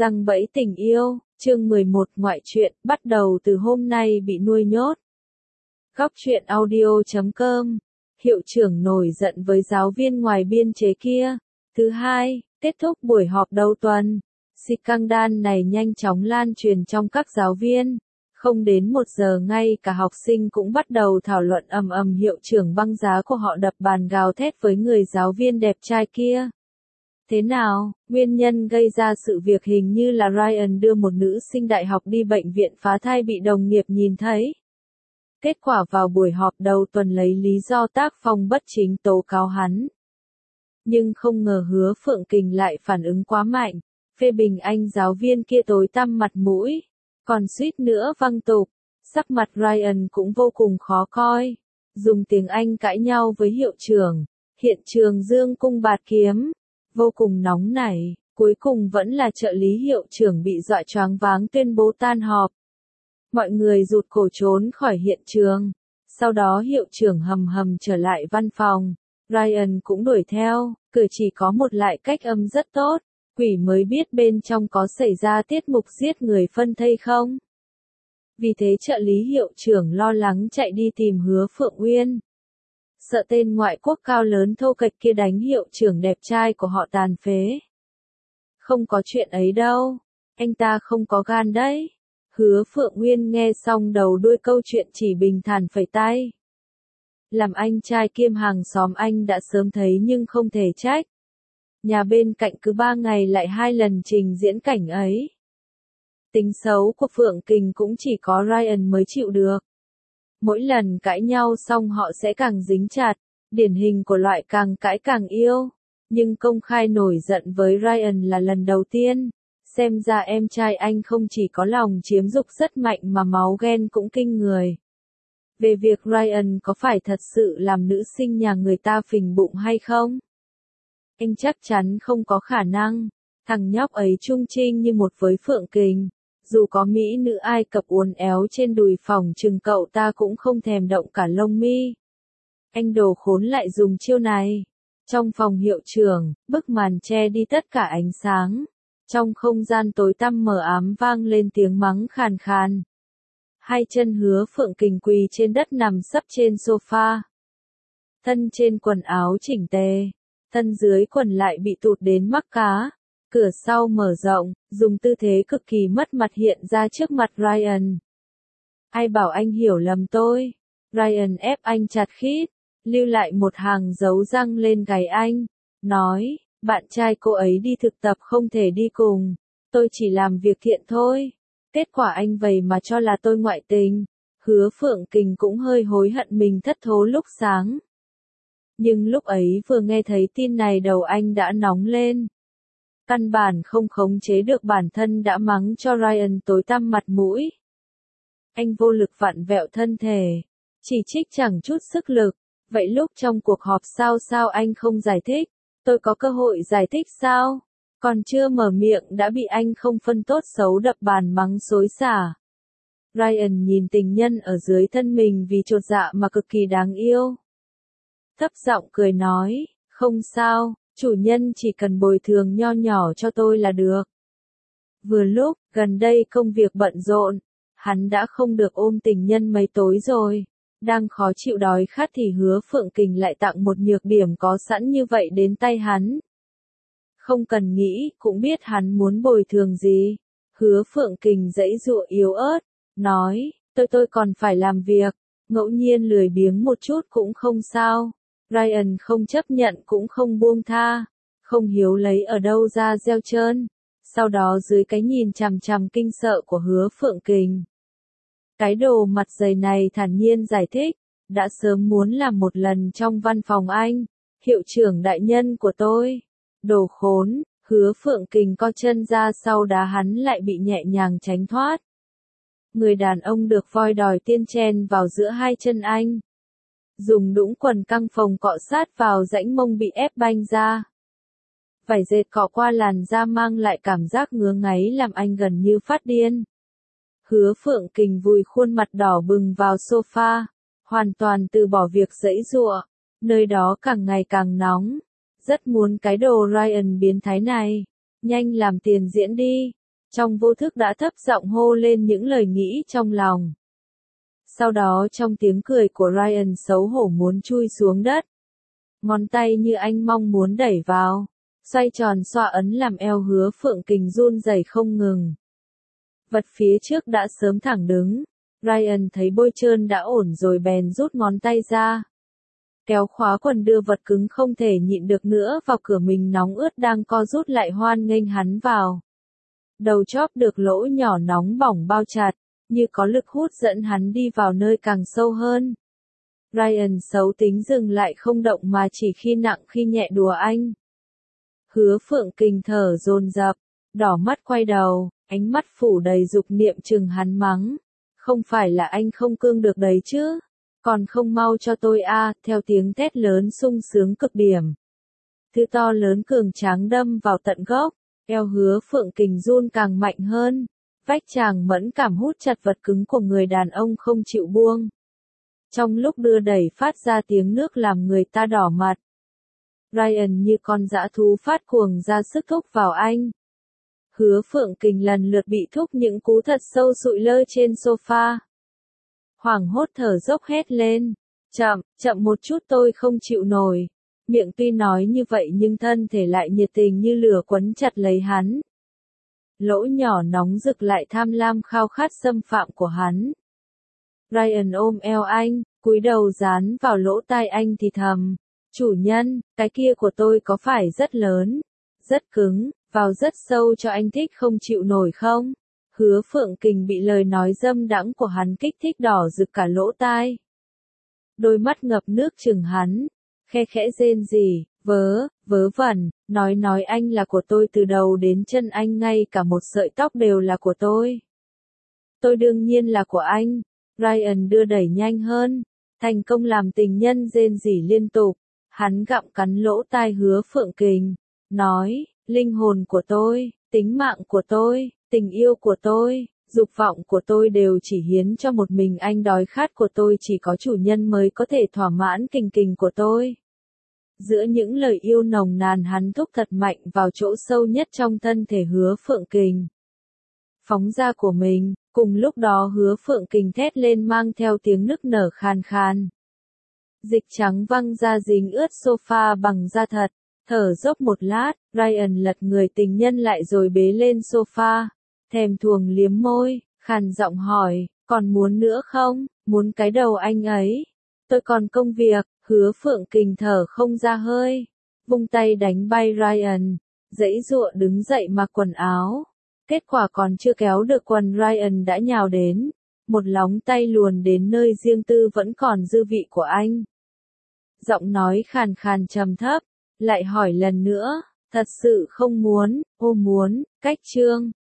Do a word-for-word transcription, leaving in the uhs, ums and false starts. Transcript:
Giăng bẫy tình yêu, chương mười một ngoại truyện, bắt đầu từ hôm nay bị nuôi nhốt. Góc truyện audio chấm com. Hiệu trưởng nổi giận với giáo viên ngoài biên chế kia. Thứ hai, kết thúc buổi họp đầu tuần. Scandal này nhanh chóng lan truyền trong các giáo viên. Không đến một giờ ngay cả học sinh cũng bắt đầu thảo luận ầm ầm hiệu trưởng băng giá của họ đập bàn gào thét với người giáo viên đẹp trai kia. Thế nào, nguyên nhân gây ra sự việc hình như là Ryan đưa một nữ sinh đại học đi bệnh viện phá thai bị đồng nghiệp nhìn thấy. Kết quả vào buổi họp đầu tuần lấy lý do tác phong bất chính tố cáo hắn. Nhưng không ngờ Hứa Phượng Kình lại phản ứng quá mạnh, phê bình anh giáo viên kia tối tăm mặt mũi, còn suýt nữa văng tục. Sắc mặt Ryan cũng vô cùng khó coi, dùng tiếng Anh cãi nhau với hiệu trưởng, hiện trường dương cung bạt kiếm. Vô cùng nóng nảy, cuối cùng vẫn là trợ lý hiệu trưởng bị dọa choáng váng tuyên bố tan họp. Mọi người rụt cổ trốn khỏi hiện trường, sau đó hiệu trưởng hầm hầm trở lại văn phòng, Ryan cũng đuổi theo, cử chỉ có một lại cách âm rất tốt, quỷ mới biết bên trong có xảy ra tiết mục giết người phân thây không. Vì thế trợ lý hiệu trưởng lo lắng chạy đi tìm Hứa Phượng Uyên. Sợ tên ngoại quốc cao lớn thô kệch kia đánh hiệu trưởng đẹp trai của họ tàn phế. Không có chuyện ấy đâu, anh ta không có gan đấy. Hứa Phượng Nguyên nghe xong đầu đuôi câu chuyện chỉ bình thản phẩy tay. Làm anh trai kiêm hàng xóm anh đã sớm thấy nhưng không thể trách. Nhà bên cạnh cứ ba ngày lại hai lần trình diễn cảnh ấy. Tính xấu của Phượng Kình cũng chỉ có Ryan mới chịu được. Mỗi lần cãi nhau xong họ sẽ càng dính chặt, điển hình của loại càng cãi càng yêu. Nhưng công khai nổi giận với Ryan là lần đầu tiên. Xem ra em trai anh không chỉ có lòng chiếm dục rất mạnh mà máu ghen cũng kinh người. Về việc Ryan có phải thật sự làm nữ sinh nhà người ta phình bụng hay không? Anh chắc chắn không có khả năng. Thằng nhóc ấy trung trinh như một với Phượng Kình. Dù có mỹ nữ Ai Cập uốn éo trên đùi phòng chừng cậu ta cũng không thèm động cả lông mi. Anh đồ khốn lại dùng chiêu này. Trong phòng hiệu trưởng, bức màn che đi tất cả ánh sáng. Trong không gian tối tăm mờ ám vang lên tiếng mắng khàn khàn. Hai chân Hứa Phượng Kình quỳ trên đất nằm sấp trên sofa. Thân trên quần áo chỉnh tề, thân dưới quần lại bị tụt đến mắc cá. Cửa sau mở rộng, dùng tư thế cực kỳ mất mặt hiện ra trước mặt Ryan. Ai bảo anh hiểu lầm tôi? Ryan ép anh chặt khít, lưu lại một hàng dấu răng lên gáy anh, nói, bạn trai cô ấy đi thực tập không thể đi cùng, tôi chỉ làm việc thiện thôi. Kết quả anh vậy mà cho là tôi ngoại tình. Hứa Phượng Kình cũng hơi hối hận mình thất thố lúc sáng. Nhưng lúc ấy vừa nghe thấy tin này đầu anh đã nóng lên. Căn bản không khống chế được bản thân đã mắng cho Ryan tối tăm mặt mũi. Anh vô lực vặn vẹo thân thể, chỉ trích chẳng chút sức lực. Vậy lúc trong cuộc họp sao sao anh không giải thích? Tôi có cơ hội giải thích sao? Còn chưa mở miệng đã bị anh không phân tốt xấu đập bàn mắng xối xả. Ryan nhìn tình nhân ở dưới thân mình vì chột dạ mà cực kỳ đáng yêu. Thấp giọng cười nói, không sao. Chủ nhân chỉ cần bồi thường nho nhỏ cho tôi là được. Vừa lúc, gần đây công việc bận rộn, hắn đã không được ôm tình nhân mấy tối rồi. Đang khó chịu đói khát thì Hứa Phượng Kình lại tặng một nhược điểm có sẵn như vậy đến tay hắn. Không cần nghĩ, cũng biết hắn muốn bồi thường gì. Hứa Phượng Kình giãy giụa yếu ớt, nói, tôi tôi còn phải làm việc, ngẫu nhiên lười biếng một chút cũng không sao. Ryan không chấp nhận cũng không buông tha, không hiếu lấy ở đâu ra gieo trơn. Sau đó dưới cái nhìn chằm chằm kinh sợ của Hứa Phượng Kình. Cái đồ mặt dày này thản nhiên giải thích, đã sớm muốn làm một lần trong văn phòng anh, hiệu trưởng đại nhân của tôi. Đồ khốn, Hứa Phượng Kình co chân ra sau đá hắn lại bị nhẹ nhàng tránh thoát. Người đàn ông được voi đòi tiên chen vào giữa hai chân anh. Dùng đũng quần căng phồng cọ sát vào rãnh mông bị ép banh ra. Vải dệt cọ qua làn da mang lại cảm giác ngứa ngáy làm anh gần như phát điên. Hứa Phượng Kình vùi khuôn mặt đỏ bừng vào sofa, hoàn toàn từ bỏ việc giãy giụa, nơi đó càng ngày càng nóng. Rất muốn cái đồ Ryan biến thái này, nhanh làm tiền diễn đi. trong vô thức đã thấp giọng hô lên những lời nghĩ trong lòng. Sau đó trong tiếng cười của Ryan xấu hổ muốn chui xuống đất. Ngón tay như anh mong muốn đẩy vào, xoay tròn xoa ấn làm eo Hứa Phượng Kình run rẩy không ngừng. Vật phía trước đã sớm thẳng đứng, Ryan thấy bôi trơn đã ổn rồi bèn rút ngón tay ra. Kéo khóa quần đưa vật cứng không thể nhịn được nữa vào cửa mình nóng ướt đang co rút lại hoan nghênh hắn vào. Đầu chóp được lỗ nhỏ nóng bỏng bao chặt, như có lực hút dẫn hắn đi vào nơi càng sâu hơn. Ryan xấu tính dừng lại không động mà chỉ khi nặng khi nhẹ đùa anh. Hứa Phượng Kình thở dồn dập, đỏ mắt quay đầu, ánh mắt phủ đầy dục niệm chừng hắn mắng. Không phải là anh không cương được đấy chứ, còn không mau cho tôi a, à, theo tiếng thét lớn sung sướng cực điểm. Thứ to lớn cường tráng đâm vào tận gốc, eo Hứa Phượng Kình run càng mạnh hơn. Vách chàng mẫn cảm hút chặt vật cứng của người đàn ông không chịu buông. Trong lúc đưa đẩy phát ra tiếng nước làm người ta đỏ mặt. Ryan như con dã thú phát cuồng ra sức thúc vào anh. Hứa Phượng Kình lần lượt bị thúc những cú thật sâu sụi lơ trên sofa. Hoảng hốt thở dốc hét lên. Chậm, chậm một chút tôi không chịu nổi. Miệng tuy nói như vậy nhưng thân thể lại nhiệt tình như lửa quấn chặt lấy hắn. Lỗ nhỏ nóng rực lại tham lam khao khát xâm phạm của hắn. Ryan ôm eo anh, cúi đầu dán vào lỗ tai anh thì thầm. Chủ nhân, cái kia của tôi có phải rất lớn, rất cứng, vào rất sâu cho anh thích không chịu nổi không? Hứa Phượng Kình bị lời nói dâm đãng của hắn kích thích đỏ rực cả lỗ tai. Đôi mắt ngập nước chừng hắn, khe khẽ rên rỉ, vớ, vớ vẩn, nói nói anh là của tôi từ đầu đến chân anh ngay cả một sợi tóc đều là của tôi. Tôi đương nhiên là của anh. Ryan đưa đẩy nhanh hơn, thành công làm tình nhân rên rỉ liên tục. Hắn gặm cắn lỗ tai Hứa Phượng Kình, nói, linh hồn của tôi, tính mạng của tôi, tình yêu của tôi, dục vọng của tôi đều chỉ hiến cho một mình anh, đói khát của tôi chỉ có chủ nhân mới có thể thỏa mãn kình kình của tôi. Giữa những lời yêu nồng nàn hắn thúc thật mạnh vào chỗ sâu nhất trong thân thể Hứa Phượng Kình. Phóng ra của mình, cùng lúc đó Hứa Phượng Kình thét lên mang theo tiếng nức nở khàn khàn. Dịch trắng văng ra dính ướt sofa bằng da thật, thở dốc một lát, Ryan lật người tình nhân lại rồi bế lên sofa, thèm thuồng liếm môi, khàn giọng hỏi, còn muốn nữa không, muốn cái đầu anh ấy, tôi còn công việc. Hứa Phượng Kình thở không ra hơi, vung tay đánh bay Ryan, giãy giụa đứng dậy mặc quần áo. Kết quả còn chưa kéo được quần Ryan đã nhào đến, một lóng tay luồn đến nơi riêng tư vẫn còn dư vị của anh. Giọng nói khàn khàn trầm thấp, lại hỏi lần nữa, thật sự không muốn, ô muốn, cách chương.